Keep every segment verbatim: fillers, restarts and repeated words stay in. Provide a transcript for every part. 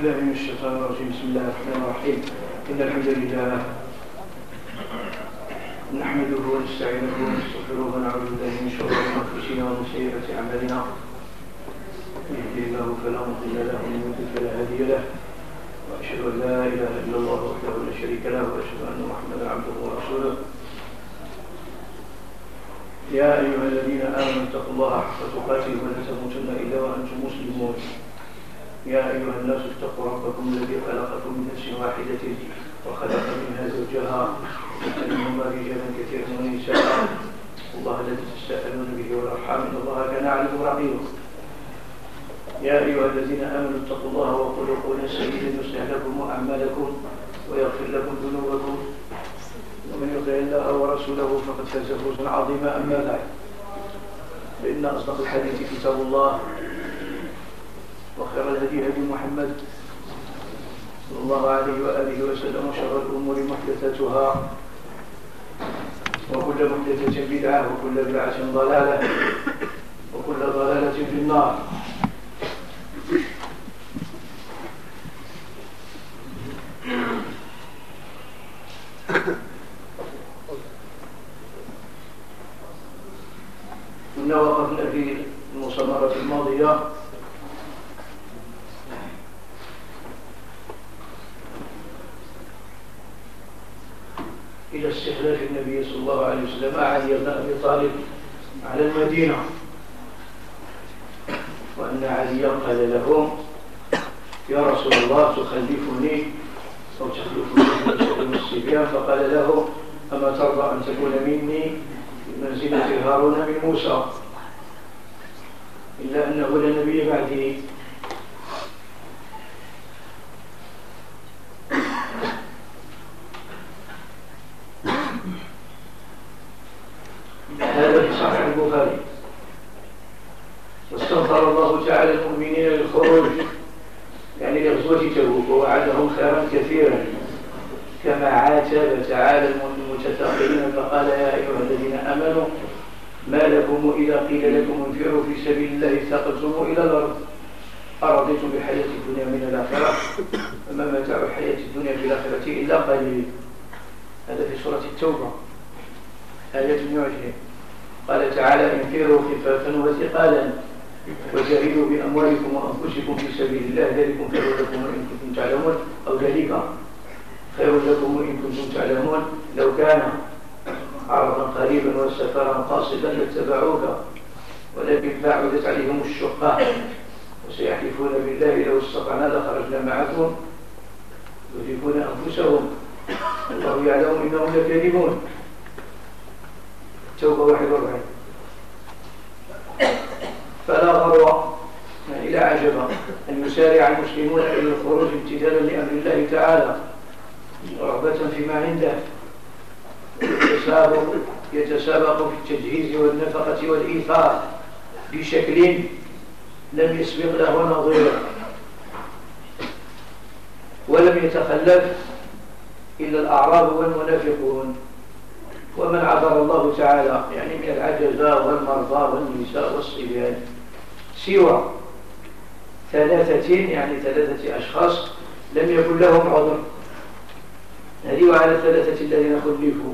بالله من الشيطان الرجيم. بسم الله الرحمن الرحيم. إن الحمد لله نحمده ونستعينه ونستغفره ونعوذ بالله من شرور أنفسنا ومن سيئات أعمالنا. يهده الله فلا مضل له ومن يضلل فلا هادي له، وأشهد أن لا إله إلا الله وحده لا شريك له، وأشهد أن محمدا عبده ورسوله. يا أيها الذين آمنوا اتقوا الله حق تقاته ولا تموتن إلا وأنتم مسلمون. يا أيها الناس اتقوا ربكم الذي خلقكم من نفس واحدة وخلق منها زوجها وبث منهما رجالا كثيرا ونساء، الله الذي تساءلون به والأرحام إن الله كان عليكم رقيبا. يا أيها الذين آمنوا اتقوا الله وقولوا قولا سديدا يصلح لكم أعمالكم ويغفر لكم ذنوبكم، ومن يطع الله ورسوله فقد فاز فوزا عظيما. أما بعد، فإن أصدق الحديث كتاب الله، وخير الهدي هدي محمد صلى الله عليه وآله وسلم، وشر الأمور محدثاتها، وكل محدثة بدعة، وكل بدعة ضلالة، وكل ضلالة في النار. كنا وقفنا في المصامرة الماضية إلى استخلاف النبي صلى الله عليه وسلم علي بن أبي طالب على المدينة، وأن علي قال لهم: يا رسول الله تخلفني أو تخلفني من الصبيان؟ فقال له: أما ترضى أن تكون مني بمنزلة هارون من موسى؟ إلا أنه لا نبي بعدي. هذا في صحيح البخاري. واستغفر الله تعالى المؤمنين للخروج، يعني لغزوة تبوك، ووعدهم خيرا كثيرا، كما عاتب تعالى المتثاقلين فقال: يا أيها الذين آمنوا ما لكم إذا قيل لكم انفروا في سبيل الله ثاقلتم إلى الأرض أرضيتم بالحياة الدنيا من الآخرة فما متاع الحياة الدنيا في الآخرة إلا قليل. هذا في سورة التوبة آية مئة وعشرين. قال تعالى: انفروا خفافا وثقالا وجاهدوا بأموالكم وأنفسكم في سبيل الله ذلكم خير لكم إن كنتم تعلمون، أو ذلك خير لكم إن كنتم تعلمون. لو كان عرضا قريبا وسفرا قاصدا لاتبعوك ولكن بعدت عليهم الشقة وسيحلفون بالله لو استطعنا لخرجنا معكم يهلكون أنفسهم الله يعلم إنهم لكاذبون. توبة واحد وأربعين. فلا غرو يعني لا عجب أن يسارع المسلمون إلى الخروج امتثالا لأمر الله تعالى ورغبة فيما عنده، يتسابق يتسابق في التجهيز والنفقة والإيثار بشكل لم يسبق له نظير، ولم يتخلف إلا الأعراب والمنافقون ومن عذر الله تعالى يعني من العجزاء والمرضى والنساء والصبيان، سوى ثلاثة يعني ثلاثة أشخاص لم يكن لهم عذر. هذه وعلى الثلاثة الذين خلفوا.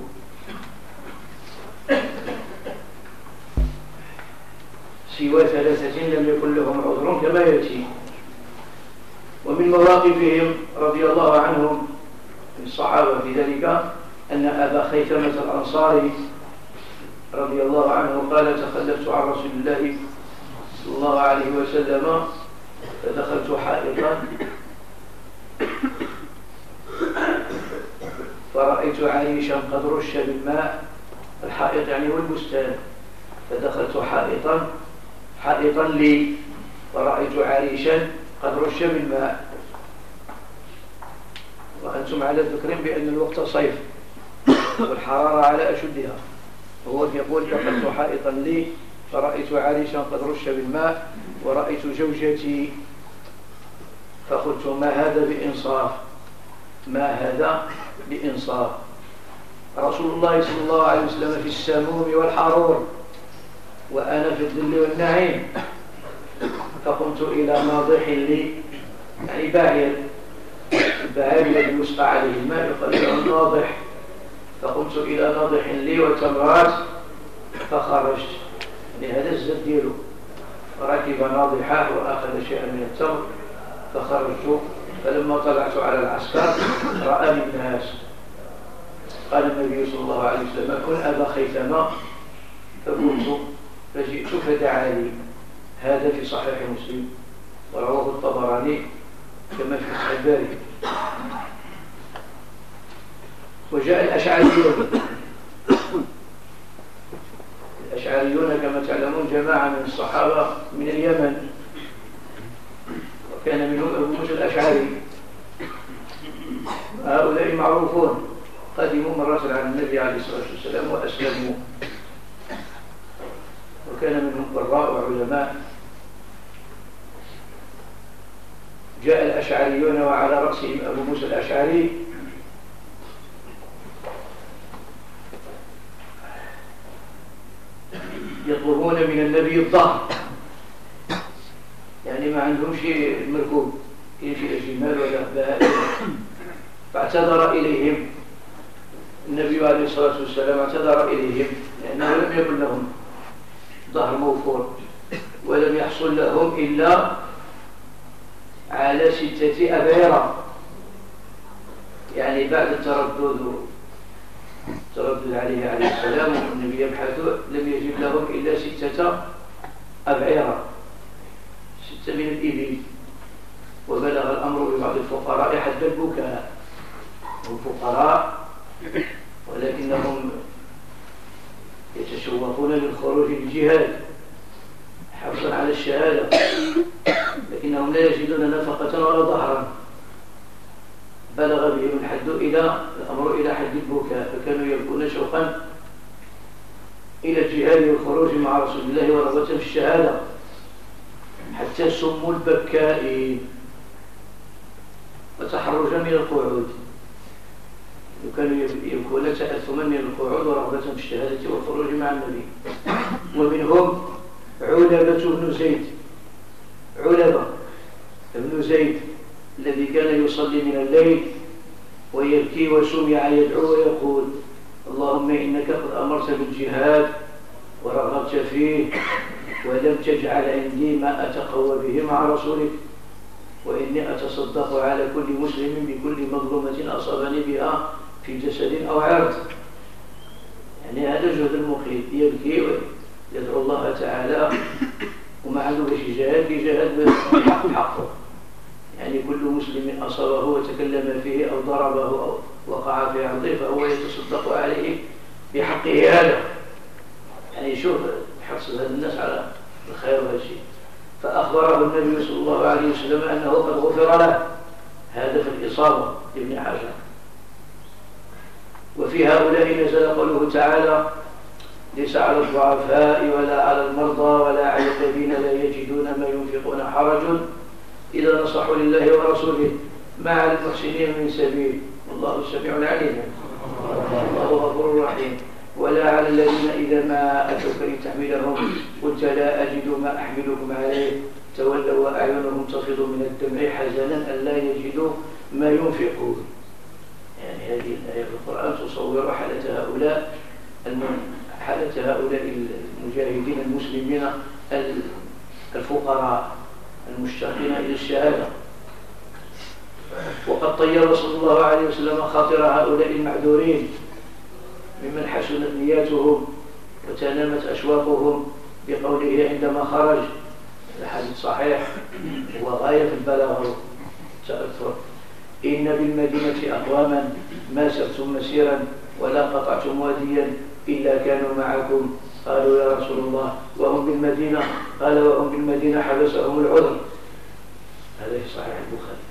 سوى ثلاثة لم يكن لهم عذر كما يأتي. ومن مواقفهم رضي الله عنهم من الصحابة في ذلك أن أبا خيثمة الأنصاري رضي الله عنه قال: تخلفت عن رسول الله صلى الله عليه وسلم فدخلت حائطا فرأيت عريشا قد رش بالماء. الحائط يعني هو البستان. فدخلت حائطا حائطا لي فرأيت عريشا قد رش بالماء. وأنتم على ذكر بأن الوقت صيف والحرارة على أشدها. هو يقول: دخلت حائطا لي فرأيت عريشا قد رش بالماء ورأيت زوجتي فقلت: ما هذا بإنصاف، ما هذا بإنصاف. رسول الله صلى الله عليه وسلم في السموم والحرور وأنا في الظل والنعيم. فقمت إلى ناضح لي يعني بعير البعير الذي يسقى عليه الماء يقال له الناضح. فقمت إلى ناضح لي وتمرات فخرجت، يعني هذا الزاد ديالو. فركب ناضحه وأخذ شيئا من التمر فخرجت. فلما طلعت على العسكر رآني الناس. قال النبي صلى الله عليه وسلم كن أبا خيثمة. فقلت فجئت فدعا لي. هذا في صحيح مسلم ورواه الطبراني كما في فتح الباري. وجاء الأشعريون. الأشعريون كما تعلمون جماعة من الصحابة من اليمن، وكان منهم أبو موسى الأشعري. هؤلاء معروفون، قدموا مرة على النبي عليه الصلاة والسلام وأسلموا، وكان منهم قراء وعلماء. جاء الأشعريون وعلى رأسهم أبو موسى الأشعري. يطلبون من النبي الظهر، يعني ما عندهم شيء مركوب، شيء جمال ولا بهائم. فاعتذر إليهم النبي عليه الصلاة والسلام، اعتذر إليهم لأنه لم يكن لهم ظهر موفور، ولم يحصل لهم إلا على ستة أبيرة. يعني بعد التردد تردد عليه عليه السلام والنبي يبحث لم يجب لهم إلا ستة أبعرة، ستة من الإبل. وبلغ الأمر ببعض الفقراء حد البكاء. هم فقراء ولكنهم يتشوقون للخروج للجهاد حرصا على الشهادة، لكنهم لا يجدون نفقة ولا ظهرا. بلغ بهم الحد إلى الأمر إلى حد البكاء، فكانوا يبكون شوقا إلى الجهاد والخروج مع رسول الله ورغبة في الشهادة، حتى سموا البكائين وتحرجا من القعود. وكانوا يبكون تأثما من القعود ورغبة في الشهادة والخروج مع النبي. ومنهم علبة بن زيد، علبة بن زيد الذي كان يصلي من الليل ويبكي وسمع يدعو ويقول اللهم إنك قد أمرت بالجهاد ورغبت فيه ولم تجعل عندي ما أتقوى به مع رسولك، وإني أتصدق على كل مسلم بكل مظلومة أصابني بها في جسد أو عرض. يعني هذا جهد المقيم، يبكي ويدعو الله تعالى وما عنده باش يجاهد يجاهد حقه. يعني كل مسلم أصابه وتكلم فيه أو ضربه أو وقع في عرضه فهو يتصدق عليه بحقه هذا. يعني شوف حرص هذا الناس على الخير والشيء. فأخبره النبي صلى الله عليه وسلم أنه قد غفر له. هذا في الإصابة ابن حجر. وفي هؤلاء نزل قوله تعالى ليس على الضعفاء ولا على المرضى ولا على الذين لا يجدون ما ينفقون حرج إذا نصحوا لله ورسوله ما على المحسنين من سبيل والله السميع العليم والله غفور رحيم. ولا على الذين إذا ما أتوك لتحملهم قلت لا أجد ما أحملكم عليه تولوا وأعينهم تفيض من الدمع حزنا ألا يجدوا ما ينفقون. يعني هذه الآية في القرآن تصور حالة هؤلاء حالة هؤلاء المجاهدين المسلمين الفقراء المشتاقين إلى الشهادة. وقد طير صلى الله عليه وسلم خاطر هؤلاء المعذورين ممن حسنت نياتهم وتنامت أشواقهم بقوله عندما خرج الحديث صحيح وغاية في البلاغ والتأثر إن بالمدينة أقواما ما سرتم مسيرا ولا قطعتم واديا إلا كانوا معكم. قالوا يا رسول الله وهم بالمدينة؟ قال وهم بالمدينة حبسهم العذر. هذا في صحيح البخاري.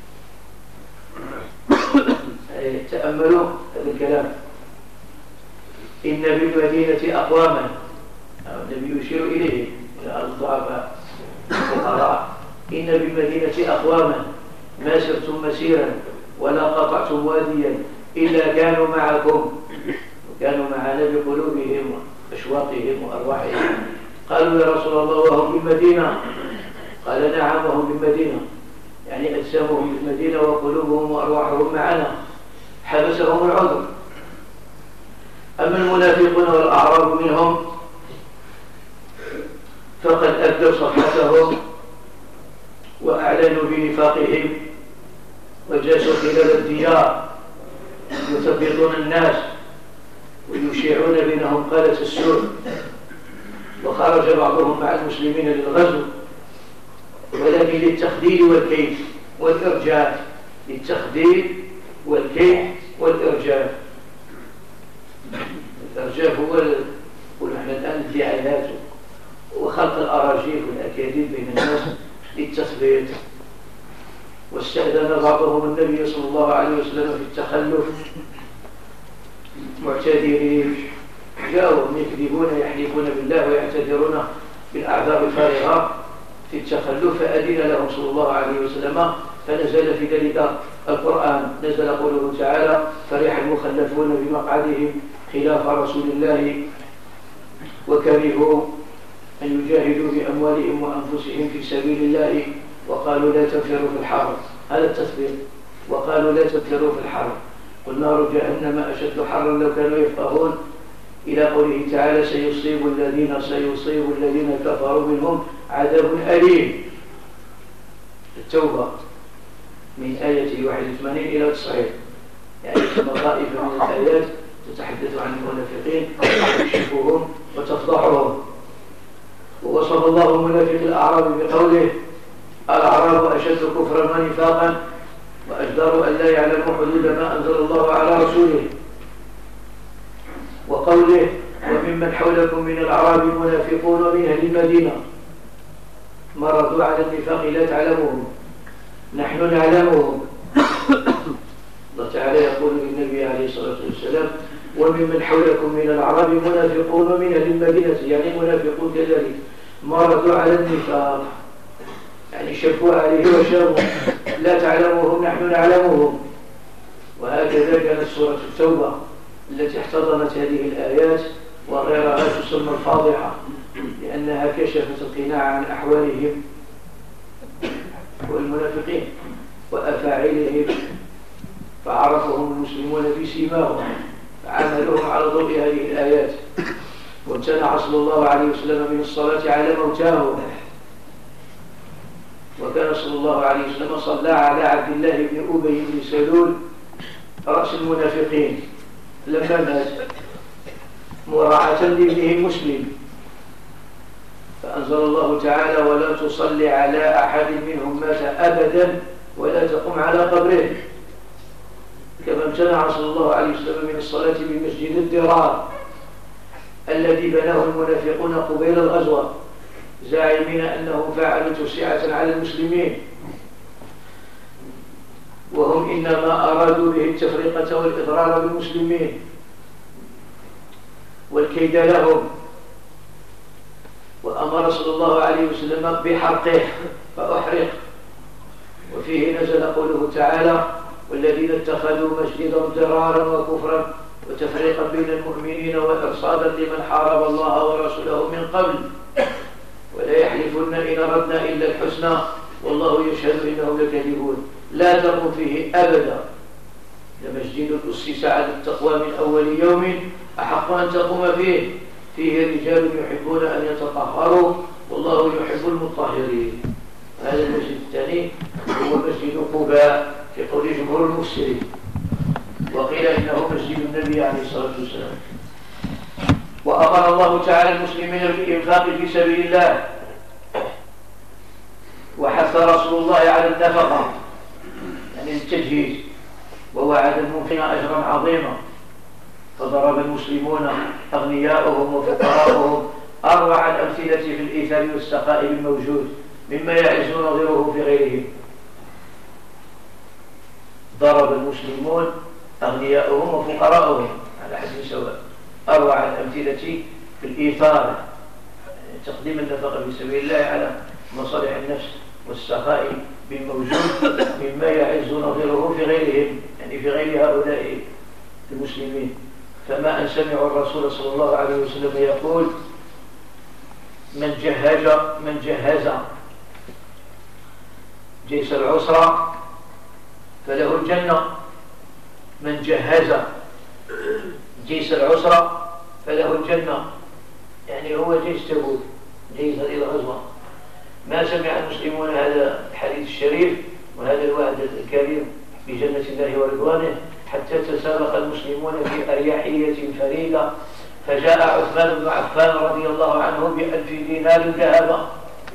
تأملوا هذا الكلام. إن بالمدينة أقواما، النبي يشير إليه إلى الضعفاء الفقراء. إن بالمدينة أقواما ما سرتم مسيرا ولا قطعتم واديا إلا كانوا معكم، وكانوا معنا بقلوبهم وأشواقهم وأرواحهم. قالوا يا رسول الله وهم بالمدينة؟ قال نعم وهم بالمدينة. يعني أجسامهم في المدينة وقلوبهم وأرواحهم معنا، حبسهم العذر. أما المنافقون والأعراب منهم فقد أبدوا صفحتهم وأعلنوا بنفاقهم وجاسوا خلال الديار يثبطون الناس ويشيعون بينهم قالة السوء. وخرج بعضهم مع المسلمين للغزو ولكن للتخدير والكيد والإرجاف، للتخدير والكيد والإرجاف. الإرجاف هو ونحن الآن الدعايات وخلق الأراجيف والأكاذيب بين الناس للتثبيت. واستأذن بعضهم النبي صلى الله عليه وسلم في التخلف معتذرين، جاءوا يكذبون يحلفون بالله ويعتذرون بالأعذار الفارغة في التخلف، فأذن لهم صلى الله عليه وسلم فنزل في ذلك القرآن. نزل قوله تعالى: فرح المخلفون بمقعدهم خلاف رسول الله وكرهوا أن يجاهدوا بأموالهم وأنفسهم في سبيل الله وقالوا لا تنفروا في الحر. هذا التثبيت. وقالوا لا تنفروا في الحر قل نار جهنم أشد حرا لو كانوا يفقهون، إلى قوله تعالى: سيصيب الذين سيصيب الذين كفروا منهم عذاب أليم. التوبة من آية واحد وثمانين إلى تسعين، يعني ثم طائفة من الآيات تتحدث عن المنافقين وتكشفهم وتفضحهم. ووصف الله منافق الأعراب بقوله: الأعراب أشد كفرا ونفاقا وأجدر أن لا يعلموا حدود ما أنزل الله على رسوله. وقوله: وممن حولكم من الأعراب منافقون من أهل المدينة مرضوا على النفاق لا تعلمهم نحن نعلمهم. الله تعالى يقول للنبي عليه الصلاة والسلام: وممن حولكم من الأعراب منافقون من أهل المدينة، يعني منافقون كذلك مرضوا على النفاق، يعني شفوا عليه وشابوا لا تعلمهم نحن نعلمهم. وهكذا كانت سورة التوبة التي احتضنت هذه الآيات وغيرها تسمى الفاضحة، لأنها كشفت القناع عن أحوالهم والمنافقين وأفاعلهم، فعرفهم المسلمون بسيماهم فعملوهم على ضوء هذه الآيات. وامتنع صلى الله عليه وسلم من الصلاة على موتاهم، وكان صلى الله عليه وسلم صلى على عبد الله بن أبي بن سلول رأس المنافقين لما مات مراعاة لابنه مسلم، فأنزل الله تعالى: ولا تصلي على أحد منهم مات أبدا ولا تقم على قبره. كما امتنع صلى الله عليه وسلم من الصلاة بمسجد الضرار الذي بناه المنافقون قبيل الغزوة زاعمين أنهم فعلوا توسعة على المسلمين، وهم إنما أرادوا به التفرقة والإضرار بالمسلمين والكيد لهم. وأمر صلى الله عليه وسلم بحرقه فأحرق. وفيه نزل قوله تعالى: والذين اتخذوا مسجدا ضرارا وكفرا وتفريقا بين المؤمنين وإرصادا لمن حارب الله ورسوله من قبل ولا يحلفن إن أردنا إلا الحسنى والله يشهد إنهم لكاذبون. لا تقم فيه أبدا، لمسجد أسس على التقوى من أول يوم أحق أن تقوم فيه فيه رجال يحبون أن يتطهروا والله يحب المطهرين. هذا المسجد الثاني هو مسجد قباء في قول جمهور المفسرين، وقيل إنه مسجد النبي عليه الصلاة والسلام. وأمر الله تعالى المسلمين بالإنفاق في سبيل الله، وحث رسول الله على النفقة يعني التجهيز، ووعد المنفقين أجرا عظيما. فضرب المسلمون أغنياءهم وفقراءهم أروع الأمثلة في الإيثار والسخاء بالموجود مما يعز نظيره في غيرهم. ضرب المسلمون أغنياءهم وفقراءهم على حد سواء، أروع الأمثلة في الإيثار يعني تقديم النفقة في سبيل الله على مصالح النفس، والسخاء بالموجود مما يعز نظيره في غيرهم يعني في غير هؤلاء المسلمين. فما أن سمعوا الرسول صلى الله عليه وسلم يقول: من جهز من جهز جيش العسرة فله الجنة، من جهز جيش العسرة فله الجنة، يعني هو جيش تبوك، جيش هذه الغزوة. ما سمع المسلمون هذا الحديث الشريف وهذا الوعد الكريم بجنة الله ورضوانه حتى تسابق المسلمون في أريحية فريدة، فجاء عثمان بن عفان رضي الله عنه بألف دينار ذهبا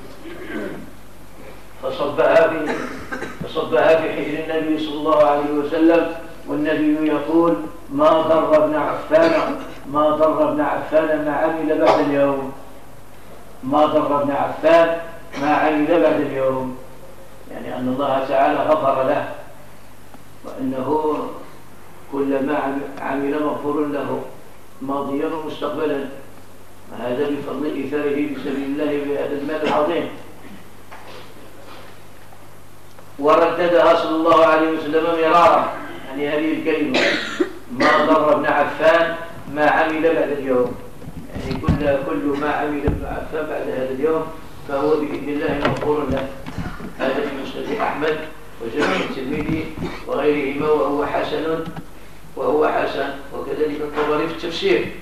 فصبها في فصبها في حجر النبي صلى الله عليه وسلم، والنبي يقول: ما ضر ابن عفان ما ضر ابن عفان ما عمل بعد اليوم، ما ضر ابن عفان ما عمل بعد اليوم، يعني أن الله تعالى غفر له وأنه كل ما عمل مغفور له ماضيا ومستقبلا، هذا بفضل إيثاره في سبيل الله بهذا المال العظيم. ورددها صلى الله عليه وسلم مرارا، يعني هذه الكلمة: ما ضر ابن عفان ما عمل بعد اليوم، يعني كل كل ما عمل ابن عفان بعد هذا اليوم فهو بإذن الله مغفور له. هذا في مسند أحمد وجامع الترمذي وغيرهما وهو حسن وهو حسن وكذلك الطبري في التفسير.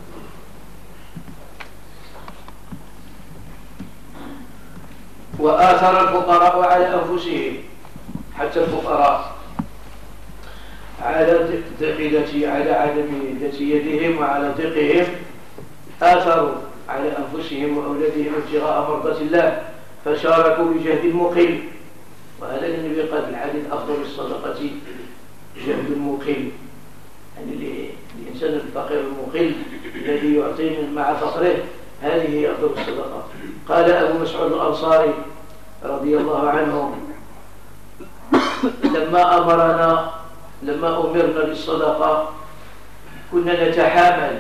وآثر الفقراء على أنفسهم، حتى الفقراء على ضيق على عدم ذات يدهم وعلى ضيقهم آثروا على أنفسهم وأولادهم ابتغاء مرضات الله، فشاركوا بجهد المقل. وهذا النبي قال في الحديث: أفضل الصدقة جهد المقل، يعني الإنسان الفقير المقل الذي يعطي مع فقره، هذه هي أفضل الصدقة. قال أبو مسعود الأنصاري رضي الله عنه: لما أمرنا لما أمرنا بالصدقة كنا نتحامل،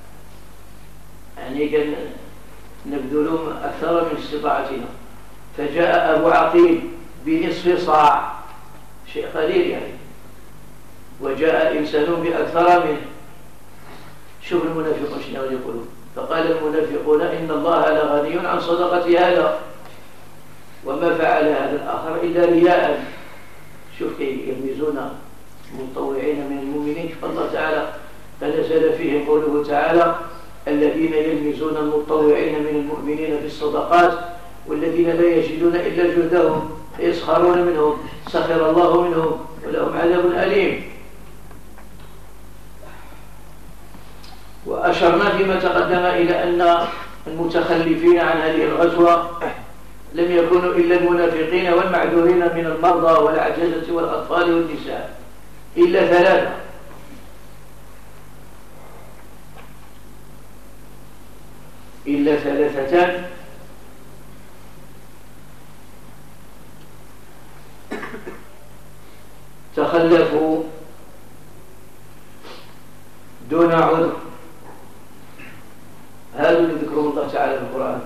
يعني كان نبذل أكثر من استطاعتنا، فجاء أبو عقيل بنصف صاع، شيء قليل يعني، وجاء إنسان بأكثر منه. شوف المنافقون شنو يقولون، فقال المنافقون: إن الله لغني عن صدقة هذا، وما فعل هذا الآخر إلا رياء. شوف كيف يلمزون المتطوعين من المؤمنين. فالله تعالى فنزل فيه قوله تعالى: الذين يلمزون المتطوعين من المؤمنين في الصدقات والذين لا يجدون إلا جهدهم فيسخرون منهم سخر الله منهم ولهم عذاب أليم. وأشرنا فيما تقدم إلى أن المتخلفين عن هذه الغزوة لم يكونوا إلا المنافقين والمعذورين من المرضى والعجزة والأطفال والنساء، إلا ثلاثة: إلا ثلاثة تخلفوا دون عذر. هذا اللي ذكره الله تعالى في القرآن،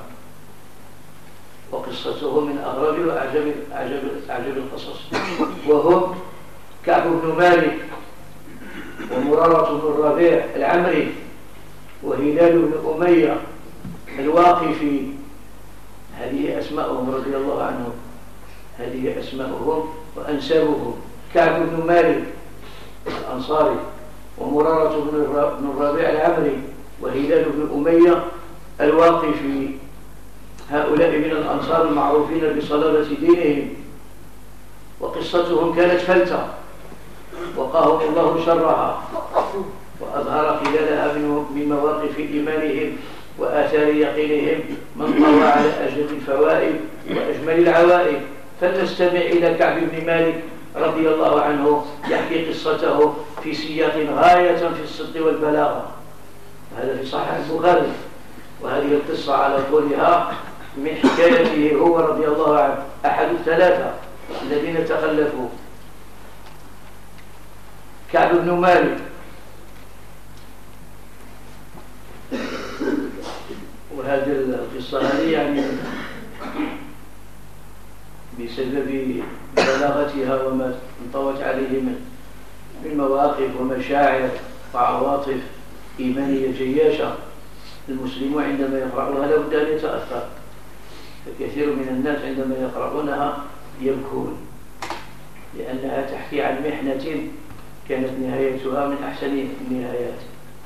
وقصته من أغرب وأعجب أعجب أعجب القصص، وهم كعب بن مالك ومرارة بن الربيع العمري وهلال بن أمية الواقفي. هذه أسماءهم رضي الله عنهم، هذه أسماءهم وأنسابهم: كعب بن مالك الأنصاري ومرارة بن الربيع العمري وهلال بن أمية الواقفي. هؤلاء من الأنصار المعروفين بصلابة دينهم، وقصتهم كانت فلتة وقاهم الله شرها، وأظهر خلالها من مواقف إيمانهم وآثار يقينهم من طوى على أجل الفوائد وأجمل العوائد. فلنستمع إلى كعب بن مالك رضي الله عنه يحكي قصته في سياق غاية في الصدق والبلاغة. هذا في صحيح البخاري، وهذه القصة على طولها من حكايته هو رضي الله عنه، أحد الثلاثة الذين تخلفوا. كعب بن مالك وهذه القصة هذه يعني بسبب بلاغتها وما انطوت عليه من مواقف ومشاعر وعواطف إيمانية جياشة، المسلمون عندما يقرأونها لابد أن يتأثر. فكثير من الناس عندما يقرؤونها يبكون، لأنها تحكي عن محنة كانت نهايتها من أحسن النهايات.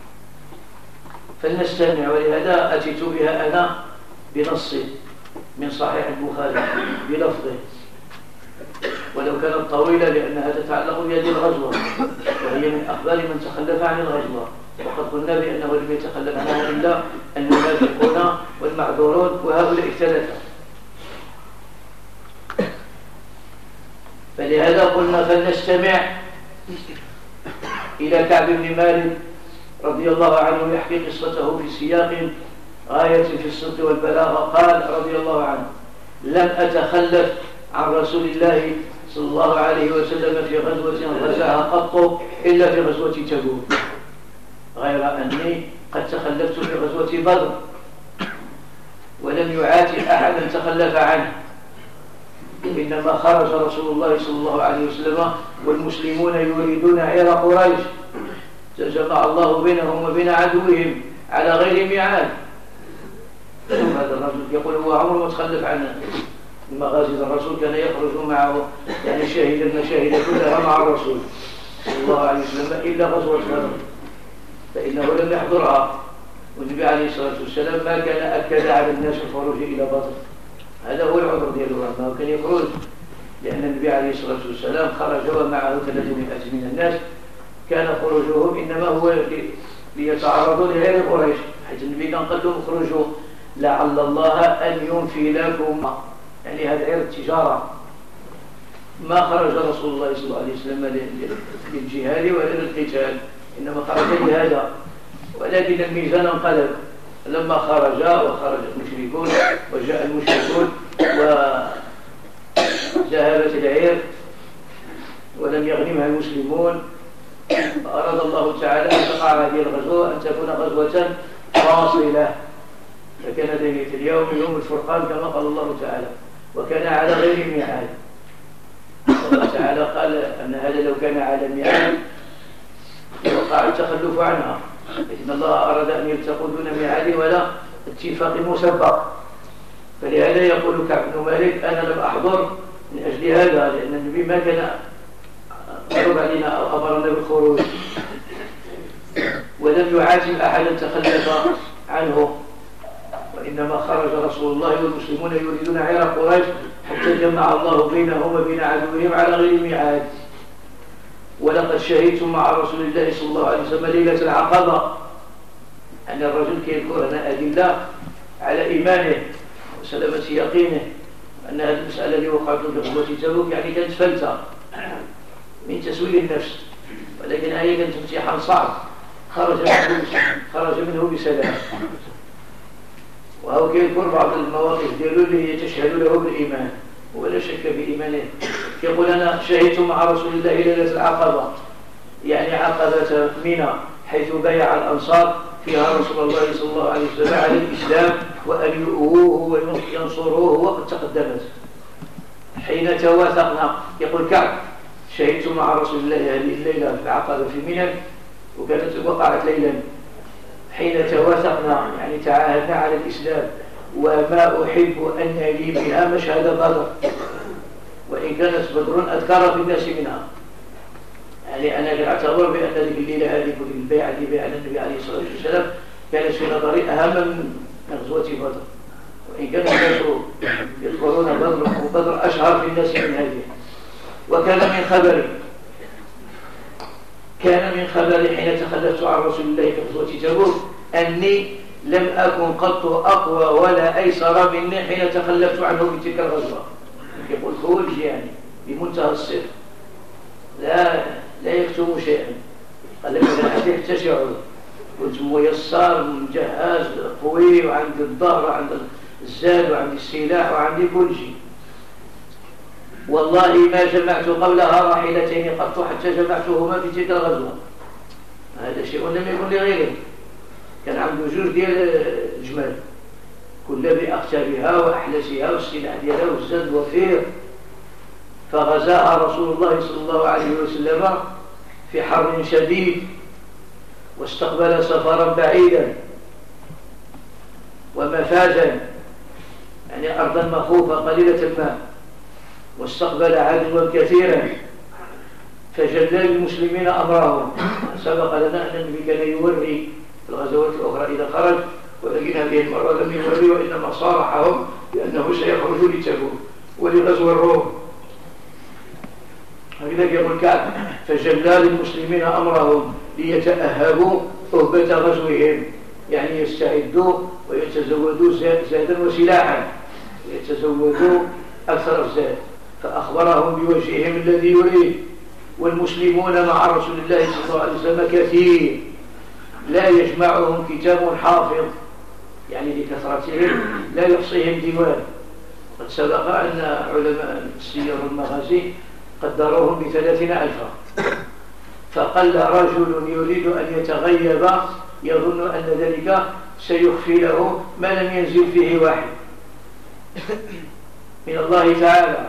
فلنستمع، ولهذا أتيت بها أنا بنص من صحيح البخاري بلفظه، ولو كانت طويلة لأنها تتعلق بهذه الغزوة، وهي من أخبار من تخلف عن الغزوة، وقد قلنا بأنه لم يتخلف عنها إلا المنافقون والمعذورون، وهؤلاء الثلاثة. فلهذا قلنا فلنستمع إلى كعب بن مالك رضي الله عنه يحكي قصته في سياق غاية في الصدق والبلاغة. قال رضي الله عنه: لم أتخلف عن رسول الله صلى الله عليه وسلم في غزوة غزاها قط إلا في غزوة تبوك، غير أني قد تخلفت في غزوة بدر ولم يعاتب أحدا تخلف عنه، إنما خرج رسول الله صلى الله عليه وسلم والمسلمون يريدون عير قريش، فجمع الله بينهم وبين عدوهم على غير ميعاد. هذا الرجل يقول هو عمره ما تخلف عن المغازي، الرسول كان يخرج معه، يعني شهد المشاهد كلها مع الرسول صلى الله عليه وسلم إلا غزوة بدر، فإنه لم يحضرها، والنبي عليه الصلاة والسلام ما كان أكد على الناس الخروج إلى بدر. هذا هو العذر ديالو، أنه كان يخرج لأن النبي عليه الصلاة والسلام خرج ومعه ثلاثمائة من الناس، كان خروجهم إنما هو ليتعرضوا لغير قريش، حيث النبي كان قال لهم اخرجوا لعل الله أن ينفي لكم، يعني هذا غير التجارة. ما خرج رسول الله صلى الله عليه وسلم للجهاد ولا للقتال، إنما خرج لهذا، ولكن الميزان انقلب لما خرج وخرج المشركون وجاء المشركون وذهبت العير ولم يغنمها المسلمون، فأراد الله تعالى أن تقع هذه الغزوة أن تكون غزوة فاصلة، فكان ذلك اليوم يوم الفرقان كما قال الله تعالى، وكان على غير ميعاد. الله تعالى قال أن هذا لو كان على ميعاد وقع التخلف عنها، إن الله أراد أن يلتقوا دون ميعاد ولا اتفاق مسبق. فلهذا يقول كعب بن مالك: أنا لم أحضر من أجل هذا، لأن النبي ما كان أمر علينا أو أمرنا بالخروج، ولم يعاتب أحدا تخلف عنه، وإنما خرج رسول الله والمسلمون يريدون عير قريش حتى جمع الله بينهم وبين عدوهم على غير ميعاد. ولقد شهدت مع رسول الله صلى الله عليه وسلم ليلة العقبة، أن الرجل كيذكر هنا أدلة على إيمانه وسلامة يقينه، أن هذه المسألة اللي وقعت في غزوة تبوك يعني كانت فلتة من تسويل النفس، ولكن هي كانت امتحان صعب خرج منه خرج منه بسلام. وهو كيذكر بعض المواقف ديالو اللي هي تشهد له بالإيمان ولا شك بإيمانه. يقول: أنا شهدت مع رسول الله ليلة العقبة، يعني عقبة منى، حيث بايع الأنصار فيها رسول الله صلى الله عليه وسلم على الإسلام وأن يؤووه وينصروه، وقد تقدمت. حين تواثقنا، يقول كعب: شهدت مع رسول الله هذه الليلة في العقبة في منى، وكانت وقعت ليلا. حين تواثقنا يعني تعاهدنا على الإسلام، وما أحب أن لي بها مشهد بدر، وإن كانت بدر أذكر في الناس منها، يعني أنا أعتبر بأن هذه الليلة هذه البيعة اللي بيعها النبي عليه الصلاة والسلام كانت في نظري أهم من غزوة بدر، وإن كان الناس يذكرون بدر وبدر أشهر في الناس من هذه. وكان من خبري كان من خبري حين تخلفت عن رسول الله في غزوة تبوك أني لم أكن قط أقوى ولا أيسر مني حين تخلفت عنه في تلك الغزوة. يقول خروج يعني بمنتهى الصدق، لا لا يكتم شيئا. قال لك أنا عندي التشعر، كنت ميسر مجهز قوي، وعندي الظهر وعندي الزاد وعندي السلاح وعندي كل شيء. والله ما جمعت قبلها راحلتين قط حتى جمعتهما في تلك الغزوة. هذا شيء لم يكن لغيره. كان عنده جوج ديال الجمال، كل بأقتابها وأحلسها والسلاح ديالها والزاد وفير. فغزاها رسول الله صلى الله عليه وسلم في حر شديد، واستقبل سفرا بعيدا ومفازا، يعني أرضا مخوفة قليلة الماء، واستقبل عدوا كثيرا فجل للمسلمين أمرهم. سبق لنا أن النبي كان يوري في الغزوات الأخرى إذا خرج، ولكن هذه المرة لم يوري، وإنما صارحهم بأنه سيخرج لتبوك ولغزو الروم. هكذا يقول كعب: فجل للمسلمين أمرهم ليتأهبوا أهبة غزوهم، يعني يستعدوا ويتزودوا زادا وسلاحا، يتزودوا أكثر الزاد. فأخبرهم بوجههم الذي يريد. والمسلمون مع رسول الله صلى الله عليه وسلم كثير، لا يجمعهم كتاب حافظ، يعني لكثرتهم لا يحصيهم ديوان. قد سبق أن علماء السير والمغازي قدروهم بثلاثين ألفا. فقل رجل يريد أن يتغيب يظن أن ذلك سيخفي له ما لم ينزل فيه وحي من الله تعالى.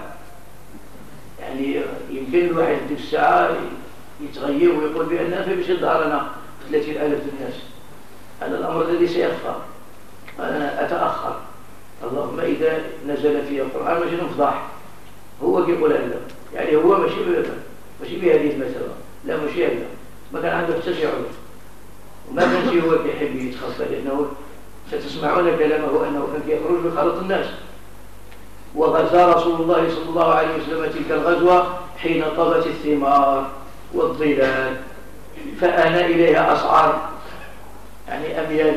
يعني يمكن الواحد في الساعة يتغير ويقول بأنه في بشي ظهرنا ثلاثين ألف الناس. هذا الأمر الذي سيخفى. أنا أتأخر، اللهم إذا نزل فيه القرآن ماشي نفضح. هو يقول هذا، يعني هو ماشي ماشي بهذه المسألة، لا ماشي هذا، ما كان عنده حتى شي عذر، وما كان شي هو يحب يتخفى، لأنه ستسمعون كلامه أنه كان يخرج بخلط الناس. وغزا رسول الله صلى الله عليه وسلم تلك الغزوة حين طابت الثمار والظلال، فأنا إليها أسعار، يعني أميال.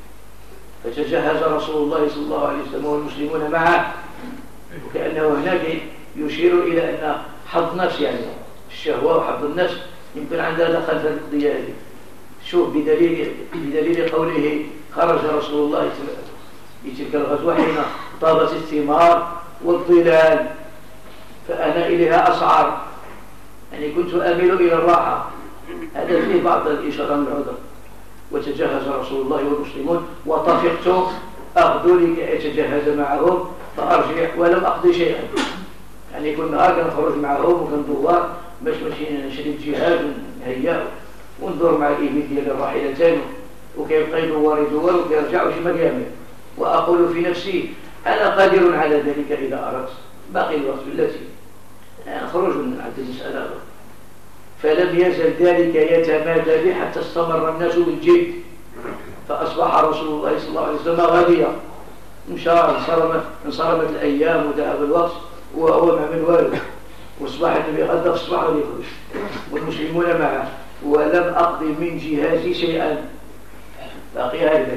فتجهز رسول الله صلى الله عليه وسلم والمسلمون معه، وكأنه هناك يشير إلى أن حظ نفس، يعني الشهوة وحظ النفس يمكن عندها دخل في القضية هذه. شوف بدليل, بدليل قوله خرج رسول الله لتلك الغزوة حين طابت الثمار والظلال، فأنا إليها أسعار، يعني كنت أميل إلى الراحة. هذا فيه بعض الإشارة من العذر. وتجهز رسول الله والمسلمون، وطفقت أغدو لكي أتجهز معهم فأرجع ولم أقضي شيئا. يعني كل نهار كنخرج معهم وكندور باش ماشي نشري الجهاد ونهيا وندور مع الإبل ديال الراحلتين، وكيبقى يدور يدور وكيرجع وشي ما كامل. وأقول في نفسي أنا قادر على ذلك إذا أردت، باقي الوقت التي نخرج من عند المسألة. فلم يزل ذلك يتمادى بي حتى استمر الناس بالجد، فأصبح رسول الله صلى الله عليه وسلم غاديا، مشى انصرمت الأيام وذهب الوقت وهو مع من والد، واصبح النبي غدا في الصباح ويخرج والمسلمون معه، ولم أقضي من جهازي شيئا، باقي هكذا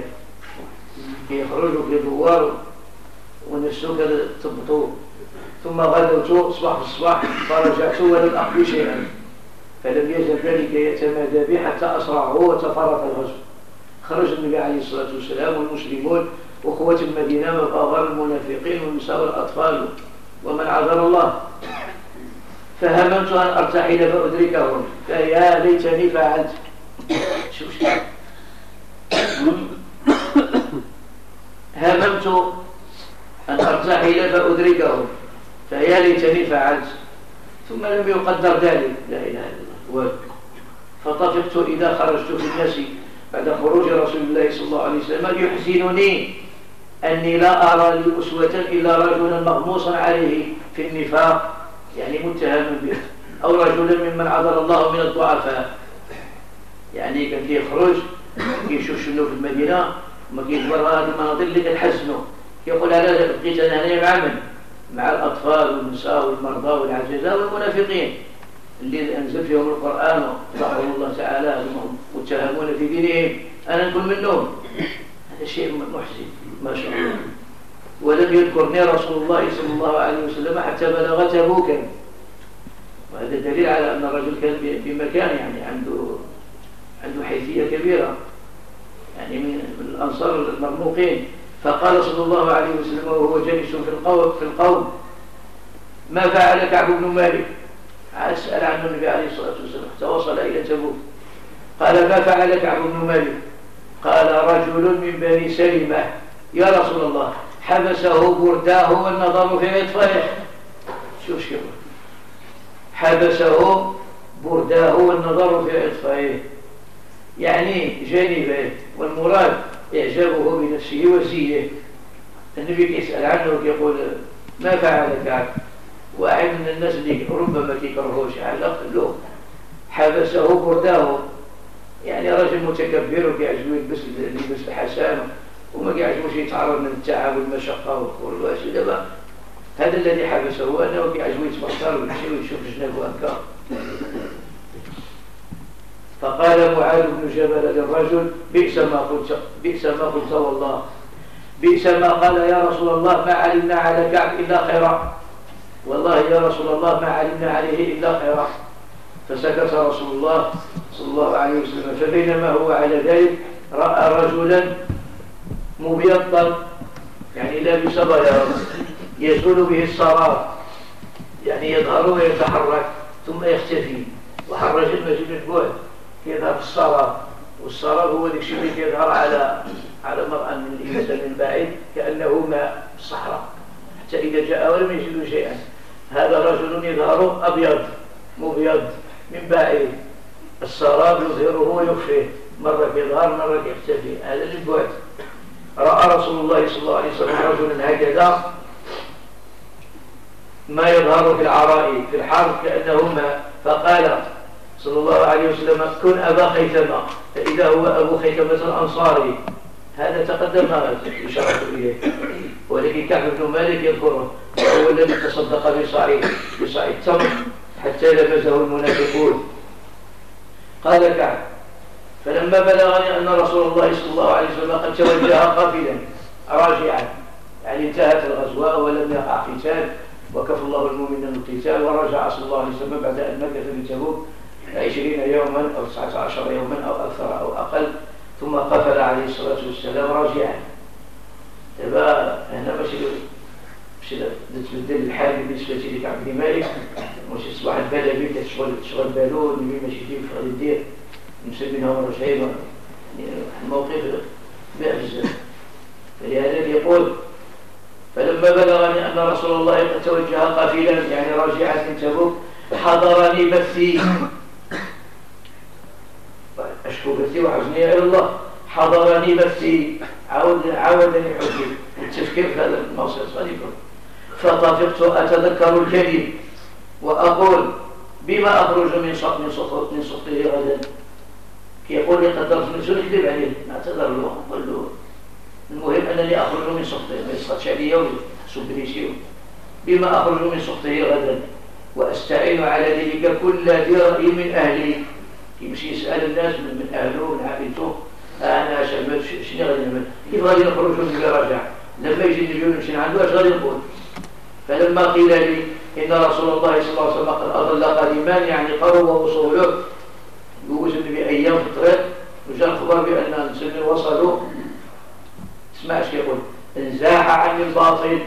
يخرجوا كيدوروا ونفسه كتبطوا. ثم غدوت صباح في الصباح فرجعت ولم أقضي شيئا، فلم يزل ذلك يتمادى بي حتى أسرعه وتفارق الغزو. خرج النبي عليه الصلاة والسلام والمسلمون وقوة المدينة من غار المنافقين والنساء والأطفال ومن عذر الله. فهممت أن أرتحل فأدركهم، فيا ليتني فعلت. شوف شوف هممت أن أرتحل فأدركهم، فيا ليتني فعلت. ثم لم يقدر ذلك، لا إله إلا الله. فطفقت إذا خرجت في الناس بعد خروج رسول الله صلى الله عليه وسلم يحزنني أني لا أرى لي أسوة إلا رجلا مغموصا عليه في النفاق، يعني متهم به، أو رجلا ممن عذر الله من الضعفاء. يعني كان يخرج يشوف شنو في المدينة وما كيدور هذه المناطق اللي كتحزنه، يقول أنا بقيت أنا هنا مع من؟ مع الأطفال والنساء والمرضى والعجزاء والمنافقين اللي أنزل فيهم القرآن وضعهم الله تعالى متهمون في دينهم، أنا نكون منهم. هذا شيء محزن ما شاء الله. ولم يذكرني رسول الله صلى الله عليه وسلم حتى بلغ تبوكا، وهذا دليل على أن الرجل كان بمكان، يعني عنده عنده حيثية كبيرة، يعني من الأنصار المرموقين. فقال صلى الله عليه وسلم وهو جالس في القوم في القوم ما فعل كعب بن مالك؟ أسأل عنه النبي عليه الصلاة والسلام حتى وصل إلى تبوك. قال ما فعل كعب بن مالك؟ قال رجل من بني سلمة يا رسول الله حبسه برداه والنظر في عطفه. شوف شوف حبسه برداه والنظر في عطفه، يعني جانبه، والمراد إعجابه بنفسه وزيه. النبي يسأل عنه ويقول ما فعل كعب؟ واحد من الناس اللي ربما كيكرهوش علق له حبسه برداه، يعني رجل متكبر وكيعجبو يلبس يلبس الحسن وما كيعجبوش يتعرض من التعب والمشقه والخروج واشي. دابا هذا الذي حبسه انه كيعجبو يتبختر ويمشي ويشوف جنابو هكا. فقال معاذ بن جبل للرجل بئس ما قلت بئس ما قلت والله، بئس ما قال يا رسول الله ما علمنا على كعب إلا خيرا، والله يا رسول الله ما علمنا عليه إلا خيرا. فسكت رسول الله صلى الله عليه وسلم. فبينما هو على ذلك رأى رجلا مبيضا يعني لابس بياض يزول به السراب، يعني يظهر ويتحرك ثم يختفي، وحرج المسجد من بعد يظهر السراب، والسراب هو ذاك الشيء اللي يظهر على على مرأى من الإنسان من بعيد كأنه ماء الصحراء، حتى إذا جاء ولم يجدوا شيئا. هذا رجل يظهر أبيض مبيض من بعيد، السراب يظهره ويخفيه، مرة يظهر مرة يختفي، هذا للبعد. رأى رسول الله صلى الله عليه وسلم رجلا هكذا ما يظهر في العراء في الحرب كأنه ماء، فقال صلى الله عليه وسلم كن أبا خيثمة، فإذا هو أبو خيثمة الأنصاري. هذا تقدم إشارة إليه، ولكن كعب بن مالك يذكره، وهو الذي تصدق بصاع بصاع التمر حتى لمزه المنافقون. قال كعب فلما بلغني أن رسول الله صلى الله عليه وسلم قد توجه قافلا راجعا، يعني انتهت الغزوة ولم يقع قتال وكفى الله المؤمنين القتال، ورجع صلى الله عليه وسلم بعد أن مكث بتبوك عشرين يوما أو تسعة عشر يوما أو أكثر أو أقل، ثم قفل عليه الصلاة والسلام راجعا. دابا هنا ماشي ماشي تبدل الحال بالنسبة لكعب بن مالك، ماشي تصبح البلدي كتشغل تشغل بالو اللي ماشي كيف غادي دير مسلمينهم راجعين، يعني الموقف باع بزاف. فلهذا يقول فلما بلغني أن رسول الله قد توجه قافلا يعني راجعا من تبوك حضرني بثي، أشكو بثي وحزني إلى الله، حضرني بثي عاود عاودني حزني التفكير في هذا الموصف غادي يكون. فطفقت أتذكر الكذب وأقول بما أخرج من سقط من سقط من سقطه غدا، يقول لي قدرت من سوء كذب عليه، اعتذر له قل له المهم أنني أخرج من سقطه، ما يسقطش علي ويحسبني شيء، بما أخرج من سقطه غدا وأستعين على ذلك كل ذي رأي من أهلي. يمشي يسأل الناس من, من أهله من عائلته أنا شمت شنو غادي نعمل، كيف غادي نخرجوا من رجع، لما يجي النبي نمشي عنده اش غادي نقول. فلما قيل لي إن رسول الله صلى الله عليه وسلم قد أضل قديما يعني قرب وصوله، يوجد النبي أيام في الطريق وجاء الخبر بأن المسلمين وصلوا، اسمع اش كيقول انزاح عن الباطل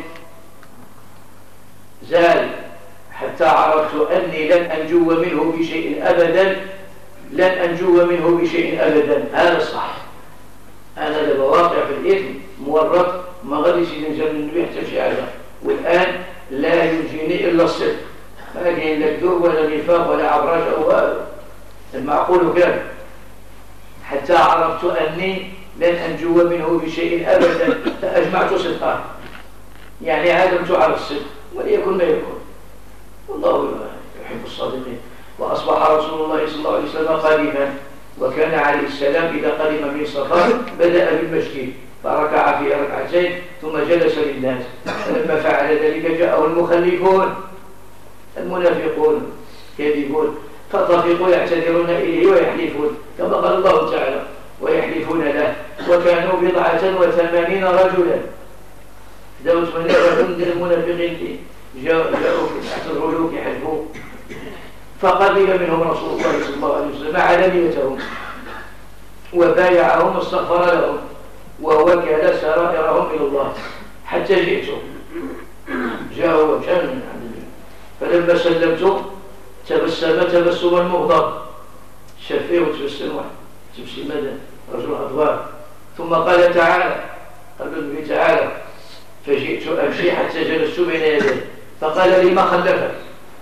زال حتى عرفت أني لن أنجو منه بشيء أبدا، لن أنجو منه بشيء أبدا. هذا الصح، أنا دابا واقع في الإثم مورط ما غاديش ننجو من النبي حتى شي حاجة، والآن لا ينجيني إلا الصدق، ما كاين لا كذوب ولا نفاق ولا عبرجة والو، المعقول كان حتى عرفت أني لن أنجو منه بشيء أبدا فأجمعت صدقه، يعني عادمت على الصدق وليكن ما يكون، والله يحب الصادقين. وأصبح رسول الله صلى الله عليه وسلم قادما، وكان عليه السلام إذا قدم من سفر بدأ بالمسجد فركع فيه ركعتين ثم جلس للناس، فلما فعل ذلك جاءه المخلفون المنافقون كاذبون فطفقوا يعتذرون إليه ويحلفون كما قال الله تعالى ويحلفون له، وكانوا بضعة وثمانين رجلا. داود من عند المنافقين جاءوا اعتذروا يحلفوا، فقبل منهم رسول الله صلى الله عليه وسلم علانيتهم وبايعهم واستغفر لهم ووكل سرائرهم إلى الله حتى جئت، جاءوا وكان من عند الله. فلما سلمت تبسم تبسما مغضب، شفيه وتبسم واحد تبسم رجل أدوار، ثم قال تعالى قال النبي تعالى فجئت أمشي حتى جلست بين يديه فقال لي ما خلفك؟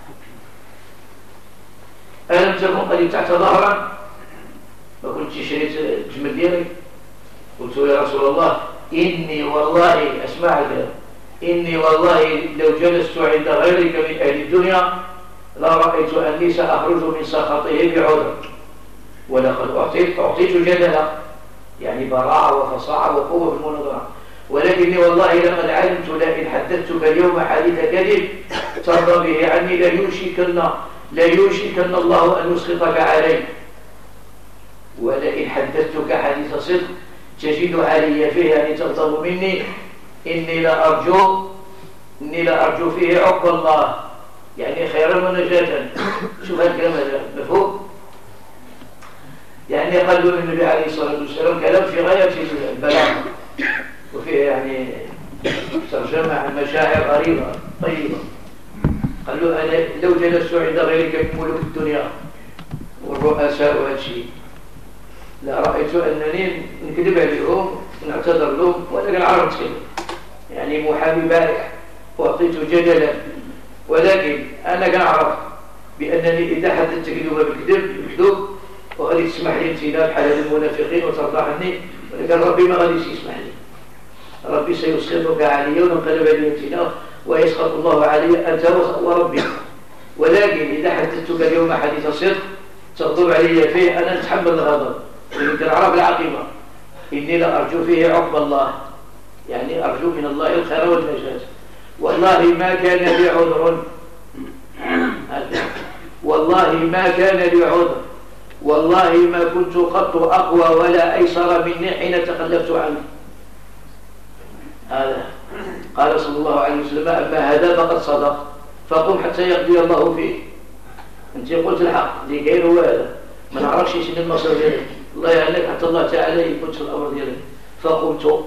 ألم تكن قد ابتعت ظهرا؟ ما كنت شريت الجمل ديالك؟ قلت يا رسول الله إني والله أسمعك إني والله لو جلست عند غيرك من أهل الدنيا لرأيت أني سأخرج من سخطه بعذر، ولقد أعطيت, أعطيت جدلا يعني براعة وفصاحة وقوة في المناظرة، ولكني والله لقد علمت لئن حدثتك اليوم حديث كذب ترضى به عني ليوشكن ليوشكن الله أن يسخطك علي، ولئن حدثتك حديث صدق تجد علي فيه يعني تغضب مني إني لأرجو إني لأرجو فيه عقب الله يعني خيرا ونجاة. شوف هذا الكلام هذا مفهوم؟ يعني قالوا النبي عليه الصلاة والسلام كلام في غاية البلاغة وفيه يعني ترجمة عن مشاعر غريبة طيبة. قالوا أنا لو جلست عند غيرك من ملوك الدنيا والرؤساء وهالشيء لا رأيت أنني نكذب عليهم ونعتذر لهم وأنا العرب تكلم يعني محامي بارح وأعطيت جدلا، ولكن أنا كنعرف بأنني إذا حدثتك اليوم بالكذب بالكذوب وغادي تسمح لي امتنان بحال هذا المنافقين وترضى عني، ولكن ربي ما غاديش يسمح لي، ربي سيسخطك علي وننقلب علي امتنان ويسخط الله علي أنت وربي، ولكن إذا حدثتك اليوم حديث صدق تغضب علي فيه أنا نتحمل الغضب ولكن أعرف العاقبة إني لأرجو فيه عقب الله يعني أرجو من الله الخير والنجاة. والله ما كان لي عذر والله ما كان لي عذر والله ما كنت قط أقوى ولا أيسر مني حين تخلفت عنه. هذا قال صلى الله عليه وسلم أما هذا فقد صدق فقم حتى يقضي الله فيه. أنت قلت الحق اللي كاين هو هذا ما نعرفش شنو المصير ديالك الله يعلمك حتى الله تعالى يكون في الأمر ديالك. فقمت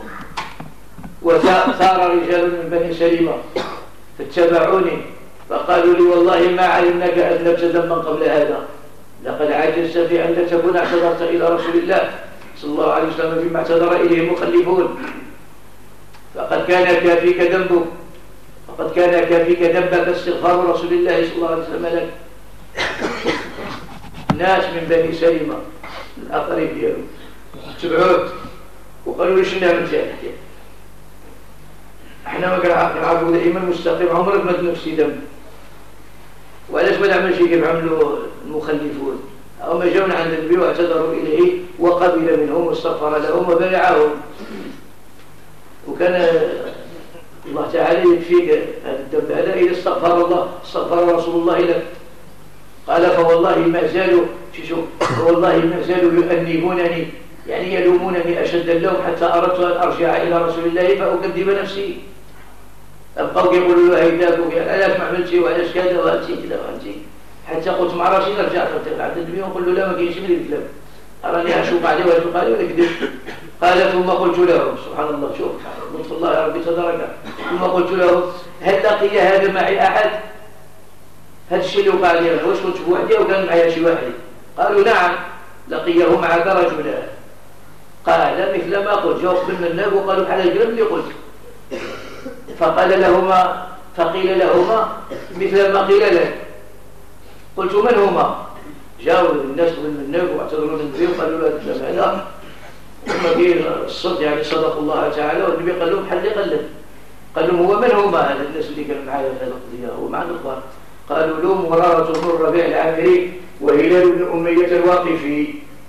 وثار رجال من بني سليمة فاتبعوني فقالوا لي والله ما علمناك أذنبت ذنبا قبل هذا لقد عجزت في أن تكون اعتذرت إلى رسول الله صلى الله عليه وسلم فيما اعتذر إليه المخلفون فقد كان كافيك ذنبك فقد كان كافيك ذنبك استغفار رسول الله صلى الله عليه وسلم لك. ناس من بني سليمة الأقرب ديالو تبعوه وقالوا لي شنو عملت يعني احنا ما كنعرفوا دائما مستقيم عمرك ما تنفسي دم وعلاش ما نعملش كيف عملوا المخلفون هما جاوا عند النبي واعتذروا اليه وقبل منهم واستغفر لهم وبايعهم وكان الله تعالى يكفيك هذا الذنب هذا اذا استغفر الله استغفر رسول الله لك. قال فوالله ما زالوا شوف والله ما زالوا يؤنبونني يعني يلومونني أشد اللوم حتى أردت أن أرجع إلى رسول الله فأكذب نفسي أبقوا يقولوا له هيداك علاش ما عملتي وعلاش كذا وأنتي كذا وأنتي حتى قلت مع راسي نرجع عند النبي ونقول له لا ما كاينش من الكلام أراني أشوف عليه وأشوف عليه ولا كذب. قال ثم قلت له سبحان الله شوف لطف الله يا ربي تدرك ثم قلت له هل لقي هذا معي أحد هذا الشيء اللي وقع لي واش كنت بوحدي أو كان معي شي واحد؟ قالوا نعم لقيه معك رجلان. قال مثل ما قلت جاوب من الناب وقالوا بحال الكلام اللي قلت فقال لهما فقيل لهما مثل ما قيل لك. قلت من هما؟ جاءوا الناس من الناب واعتذروا للنبي وقالوا له الكلام هذا ثم قيل الصدق يعني صدق الله تعالى والنبي قال لهم بحال اللي قال لك. قال لهم هو من هما هذا الناس اللي كانوا معايا في هذه القضيه هو مع الاخبار؟ قالوا له مرارة بن الربيع العامري وهلال بن أمية الواقفي.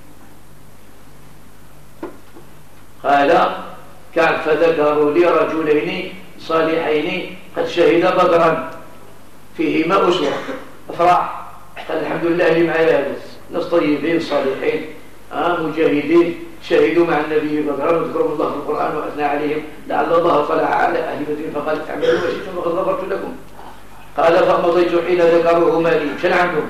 قال كعب فذكروا لي رجلين صالحين قد شهد بدرا فيهما أسوة أفراح. قال الحمد لله اللي معايا هذا ناس طيبين صالحين آه مجاهدين شهدوا مع النبي بدرا وذكروا الله في القرآن وأثنى عليهم لعل الله طلع على أهل بدر فقال اعملوا ما شئتم وقد غفرت لكم. قال فمضيت حين ذكروهما لي شن عندهم؟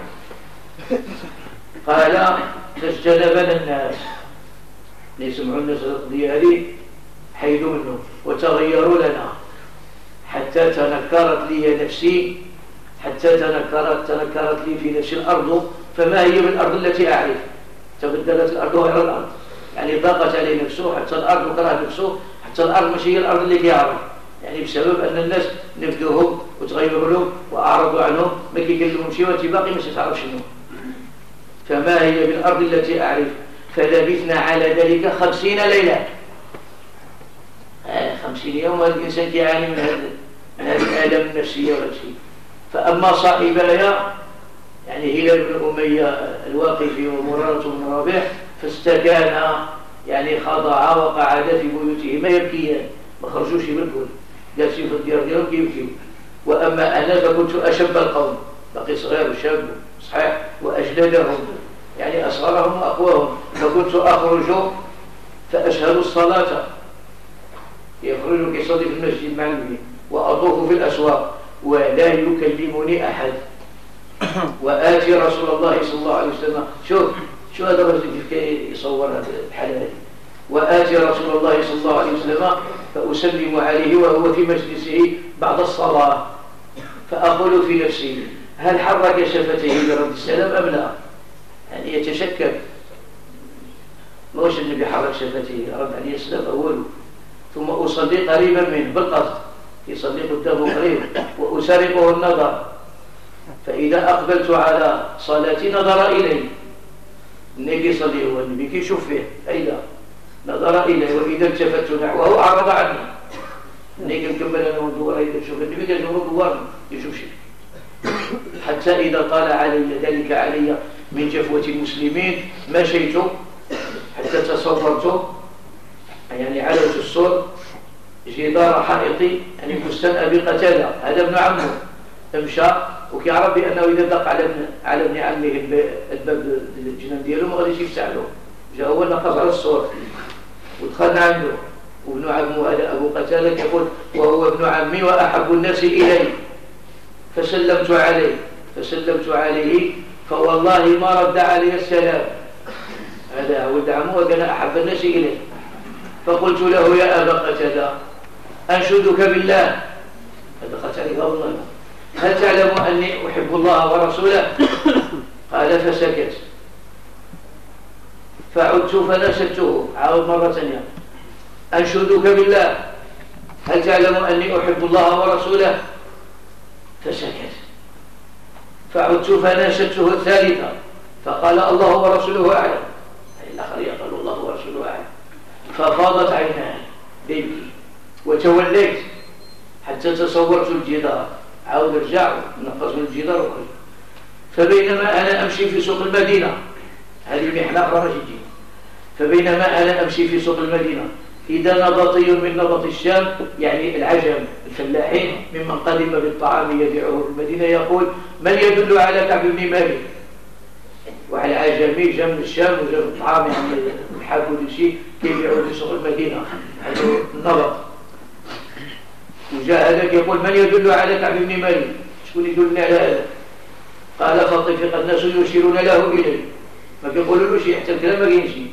قال فاجتنبنا الناس ليسمعوا الناس القضية هذه حيدوا منهم وتغيروا لنا حتى تنكرت لي نفسي حتى تنكرت تنكرت لي في نفس الأرض فما هي بالأرض التي أعرف تبدلت الأرض غير الأرض يعني ضاقت عليه نفسه حتى الأرض كره نفسه حتى الأرض ماشي هي الأرض اللي يعرف يعني بسبب أن الناس نفذوهم وتغيروا لهم وأعرضوا عنهم ما كيكلمهم شيء وانت باقي مش تعرف شنو. فما هي بالأرض التي أعرف فلبثنا على ذلك خمسين ليلة آه خمسين يوم والإنسان يعاني من هذا من هذه الآلام النفسية والشيء. فأما صاحبايا يعني هلال بن أمية الواقفي ومرارة بن رابح فاستكانا يعني خضعا وقعدا في بيوتهما يبكيان، ما خرجوش يبكون، جالسين في الديار ديالهم كيبكيو. وأما أنا فكنت أشب القوم، باقي صغير وشاب صحيح، وأجلدهم يعني أصغرهم وأقواهم، فكنت أخرج فأشهد الصلاة، يخرج يصلي في المسجد مع النبي، وأطوف في الأسواق ولا يكلمني أحد، وآتي رسول الله صلى الله عليه وسلم. شوف شو هذا الرجل كيف يصور هذا الحالة هذه. وآتي رسول الله صلى الله عليه وسلم فأسلم عليه وهو في مجلسه بعد الصلاة، فأقول في نفسي هل حرك شفتيه برد السلام أم لا؟ يعني يتشكك، ما وش النبي حرك شفتيه رد عليه السلام أوله، ثم أصلي قريبا منه بالقصد، يصلي قدامه قريب، وأسرقه النظر، فإذا أقبلت على صلاتي نظر إلي، النبي يصلي هو النبي كي يشوف فيه أيضا نظر إلي، وإذا التفت نحوه أعرض عني، النبي مكمل أنا وندور إذا تشوف النبي كان يمر دوار يشوف شيء، حتى إذا طال علي ذلك علي من جفوة المسلمين مشيت حتى تصورت يعني علوت السور جدار حائطي يعني بستان أبي قتادة، هذا ابن عمه امشى وكيعرف بأنه إذا دق على ابن على ابن عمه الباب الجنان ديالو ما غاديش يفتح له، جا هو نقص على السور ودخلنا عنده، وابن عمه هذا أبو قتادة يقول وهو ابن عمي وأحب الناس إلي، فسلمت عليه فسلمت عليه فوالله ما رد علي السلام، هذا ولد عمه وكان أحب الناس إليه. فقلت له يا أبا قتادة أنشدك بالله، هذا قتادة والله هل تعلم أني أحب الله ورسوله؟ قال فسكت، فعدت فنشدته عاود مرة ثانية أنشدك بالله هل تعلم أني أحب الله ورسوله؟ فسكت، فعدت فناشدته الثالثة فقال الله ورسوله أعلم، يعني الآخر يقول الله ورسوله أعلم، ففاضت عيناه بيبكي، وتوليت حتى تصورت الجدار، عاود رجع نقص من الجدار وخرج. فبينما أنا أمشي في سوق المدينة، هذه محنة أخرى ما تجي، فبينما أنا أمشي في سوق المدينة إذا نبطي من نبط الشام يعني العجم الفلاحين ممن قدم بالطعام يبيعه في المدينة يقول من يدل على كعب بن مالك، وعلى عجمي جاء من الشام وجاء الطعام يعني الحاك والشيء يبيعه في سوق المدينة، هذا النبط. وجاء هذاك يقول من يدل على كعب بن مالك، شكون يدلني على هذا؟ قال فطفق الناس يشيرون له إليه، ما بيقولوا له شيء حتى الكلام ما يمشي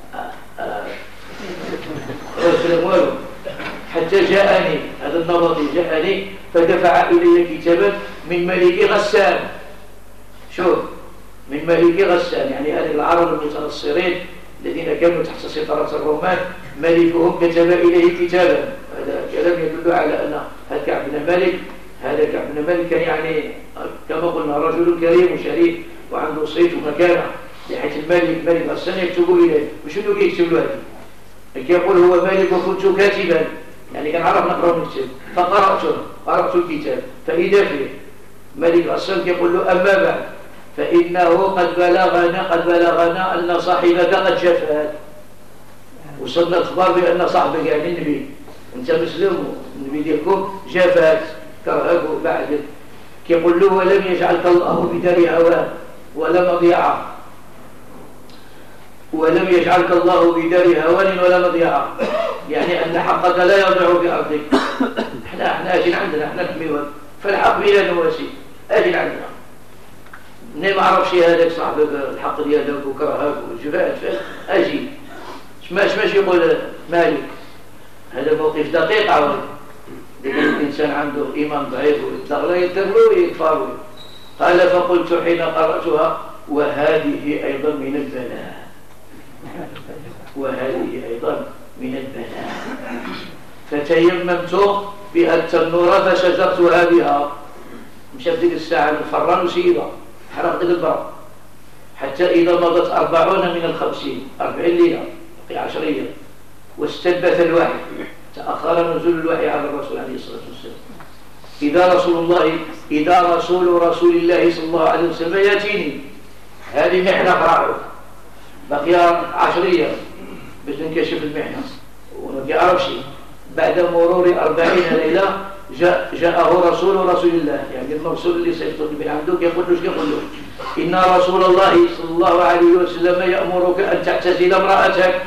والو، حتى جاءني هذا النبطي جاءني فدفع إلي كتابا من ملك غسان، شوف من ملك غسان يعني هذه العرب المتنصرين الذين كانوا تحت سيطرة الرومان، ملكهم كتب إليه كتابا، هذا كلام يدل على أن هذا كعب بن مالك هذا كعب بن مالك كان يعني كما قلنا رجل كريم وشريف وعنده صيت ومكانة، بحيث الملك ملك غسان يكتب إليه، وشنو كيكتب له هذه؟ يقول هو مالك وكنت كاتبا يعني كان عرف نقرأ ونكتب، فقرأته قرأت الكتاب فإذا فيه ملك غسان يقول له أما بعد فإنه قد بلغنا قد بلغنا أن صاحبك قد جفاك، وصلنا الخبر بأن صاحبك يعني النبي أنت مسلم النبي ديالكم جفاك كرهك بعدك، يقول له ولم يجعلك الله بدار هواه ولا مضيعة، ولم يجعلك الله بدار هوان ولا مضيعة، يعني أن حقك لا يضيع في أرضك. احنا احنا أجل عندنا احنا نحميون، فالحق بلا نواسي أجل عندنا، مني ما عرفش هذاك صاحبك الحق ديالك وكرهك وجفاك أجي شماش ماشي يقول مالك، هذا موقف دقيق عوض، لكن الإنسان عنده إيمان ضعيف ويتغلى يتغلو ويتفاوي. قال فقلت حين قرأتها وهذه أيضا من البلاء، وهذه أيضا من البلاء، فتيممت بها التنورة فشجرتها بها، مشات ديك الساعة الفران وسيدة حرق ديك البرد، حتى إذا مضت أربعون من الخمسين أربعين ليلة بقي عشرية واستنبت الوحي، تأخر نزول الوحي على الرسول عليه الصلاة والسلام، إذا رسول الله إذا رسول رسول الله صلى الله عليه وسلم يأتيني. هذه محنة قرأه بقي عشرية باش نكشف المحنة ونعرف شيء. بعد مرور أربعين ليلة جاء جاءه رسول رسول الله، يعني المرسول اللي سيفتح به عندك يقول له يقول له إن رسول الله صلى الله عليه وسلم يأمرك أن تعتزل امرأتك.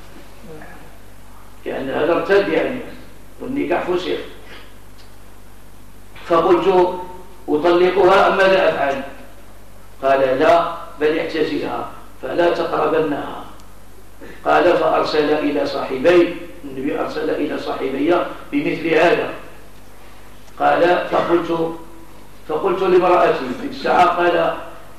يعني هذا ارتد يعني والنكاح فسخ. فقلت أطلقها أم ماذا أفعل؟ قال لا بل اعتزلها فلا تقربنها. قال فأرسل إلى صاحبي، النبي أرسل إلى صاحبي بمثل هذا. قال فقلت فقلت لامرأتي في الساعة، قال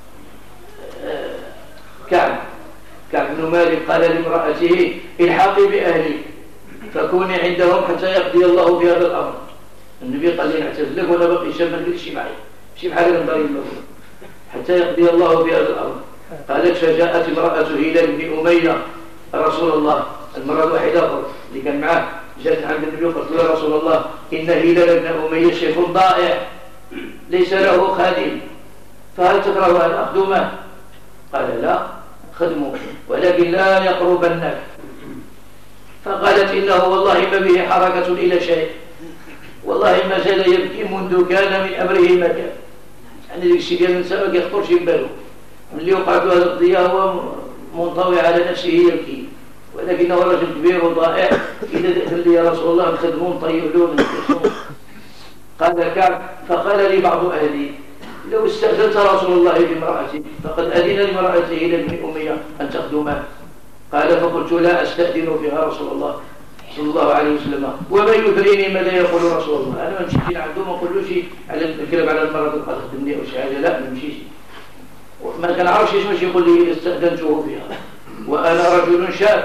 كعب كعب بن مالك قال لامرأته الحقي بأهلي فكوني عندهم حتى يقضي الله بهذا الأمر. النبي قال لي نعتزلك وأنا بقي شاب، ما نقولش معي شي بحال نضرب حتى يقضي الله بهذا الأمر. قالت فجاءت امرأة هلال بن أمية رسول الله، المرة الواحدة أخرى اللي كان معاه، جاءت عند النبي وقالت له رسول الله إن هلال بن أمية شيخ ضائع ليس له خادم فهل تكره أن أخدمه؟ قال لا خدمه ولكن لا يقربنك. فقالت إنه والله ما به حركة إلى شيء، والله ما زال يبكي منذ كان من أمره مكان. يعني ذيك الشيء ديال النساء ما كيخطرش في باله، ملي وقعت له هذه القضية هو منطوي على نفسه يبكي، ولكنه رجل كبير وضائع. إذا دخل لي يا رسول الله نخدمه نطيب له نخدمه. قال كعب فقال لي بعض أهلي لو استأذنت رسول الله بامرأتي فقد أذن لامرأته إلى ابن أمية أن تخدمه. قال فقلت لا أستأذن فيها رسول الله صلى الله عليه وسلم وما يدريني ماذا يقول رسول الله. أنا ما مشيت عنده ما نقولوش على الكلام على المرأة قال خدمني أو شي حاجة، لا ما نمشيش، ما كنعرفش ايش باش يقول لي استأذنته فيها وأنا رجل شاب.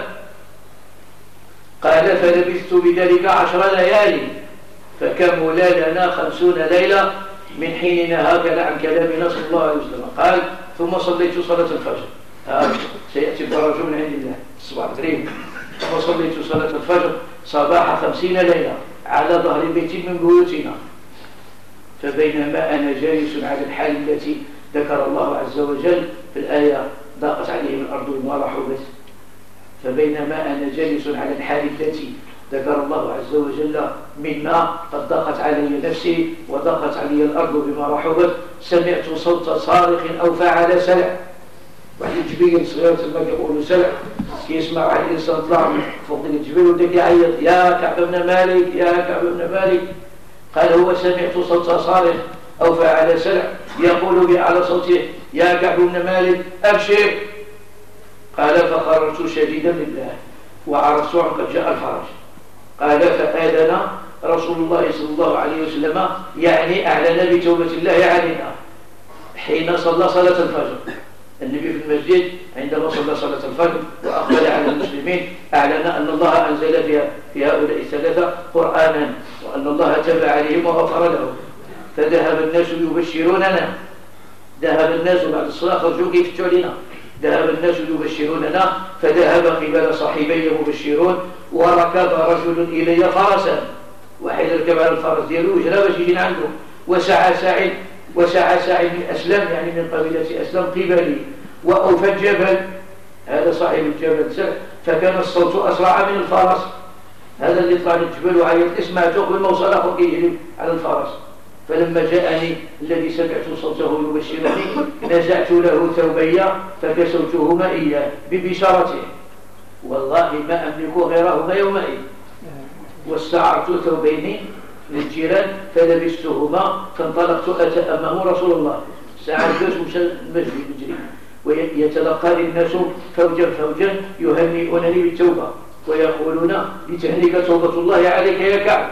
قال فلبثت بذلك عشر ليالي فكمل لنا خمسون ليلة من حين نهاك عن كلامنا صلى الله عليه وسلم. قال ثم صليت صلاة الفجر. آه. سيأتي الفرج من عند الله الصباح قريب. ثم صليت صلاة الفجر صباح خمسين ليلة على ظهر بيت من بيوتنا. فبينما أنا جالس على الحال التي ذكر الله عز وجل في الآية ضاقت عليهم الأرض بما رحبت، فبينما أنا جالس على الحال التي ذكر الله عز وجل منا قد ضاقت علي نفسي وضاقت علي الأرض بما رحبت، سمعت صوت صارخ أو فعل سلع. واحد الجبيل صغير تما كيقولوا سلع، كيسمع واحد الإنسان طلع من فوق الجبيل وبدا كيعيط يا كعب بن مالك يا كعب بن مالك. قال هو سمعت صوت صارخ أو فعل سلع يقول بأعلى صوته يا كعب بن مالك أبشر. قال فخرجت شديدا لله وعرفت أن قد جاء الفرج. قال فآذن رسول الله صلى الله عليه وسلم، يعني أعلن بتوبة الله علينا حين صلى صلاة الفجر. النبي في المسجد عندما صلى صلاة الفجر وأقبل على المسلمين أعلن أن الله أنزل فيها في هؤلاء الثلاثة قرآنا وأن الله تاب عليهم وغفر لهم. فذهب الناس يبشروننا، ذهب الناس بعد الصلاة خرجوا كيفتوا علينا، ذهب الناس يبشروننا. فذهب قبل صاحبي مبشرون وركب رجل إلي فرسا، واحد ركب على الفرس ديالو وجرى باش يجي عنده، وسعى ساعد وسعى ساعد من أسلم يعني من قبيلة أسلم قبلي، وأوفى الجبل هذا صاحب الجبل سعد، فكان الصوت أسرع من الفرس. هذا اللي طلع الجبل وعيط اسمعته قبل ما وصل أخوك يجري على الفرس. فلما جاءني الذي سمعت صوته يبشرني نزعت له ثوبي فكسوتهما إياه ببشارته، والله ما أملك غيرهما يومئذ، واستعرت ثوبين للجيران فلبستهما فانطلقت أتى أمام رسول الله. ساعة الجوش مشى المسجد يجري ويتلقاني الناس فوجا فوجا يهنئونني بالتوبة ويقولون لتهنيك توبة الله عليك يا كعب.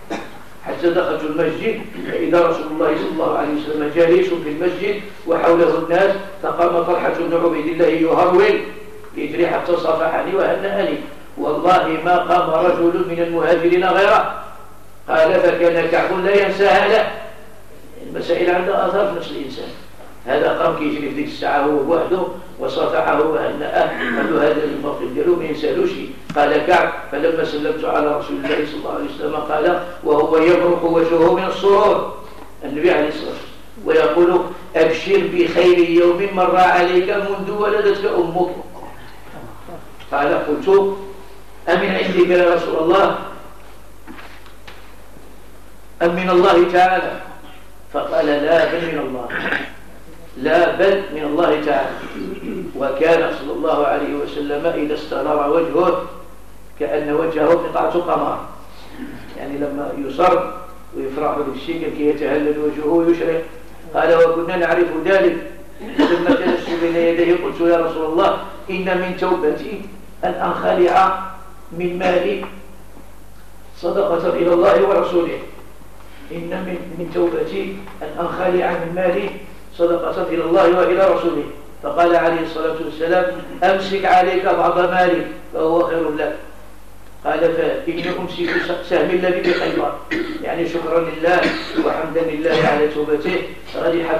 حتى دخلت المسجد فإذا رسول الله صلى الله عليه وسلم جالس في المسجد وحوله الناس، فقام طلحة بن عبيد الله يهرول يجري حتى صافحني وهنأني، والله ما قام رجل من المهاجرين غيره. قال فكان كعب لا ينسى هذا. المسائل عندها أثر في نفس الإنسان، هذا قام كيجري في ديك الساعة هو بوحده وصفعه وهنأه، قال له هذا الموقف ديالو ما ينسالوش. قال كعب فلما سلمت على رسول الله صلى الله عليه وسلم قال وهو يبرق وجهه من السرور النبي عليه الصلاة والسلام ويقول أبشر بخير يوم مر عليك منذ ولدتك أمك. قال قلت أمن عندك يا رسول الله أم من الله تعالى؟ فقال لا بل من الله، لا بل من الله تعالى. وكان صلى الله عليه وسلم إذا استنار وجهه كأن وجهه قطعة قمر، يعني لما يصر ويفرح بالشيء كي يتهلل وجهه ويشرق. قال وكنا نعرف ذلك. لما جلست بين يديه قلت يا رسول الله إن من توبتي أن أنخلع من مالي صدقة إلى الله ورسوله، إن من, من توبتي أن أنخلع من مالي صدقة إلى الله وإلى رسوله. فقال عليه الصلاة والسلام أمسك عليك بعض مالك فهو خير لك. قال فإني أمسك سهم الذي بخيبر، يعني شكرا لله وحمدا لله على توبته.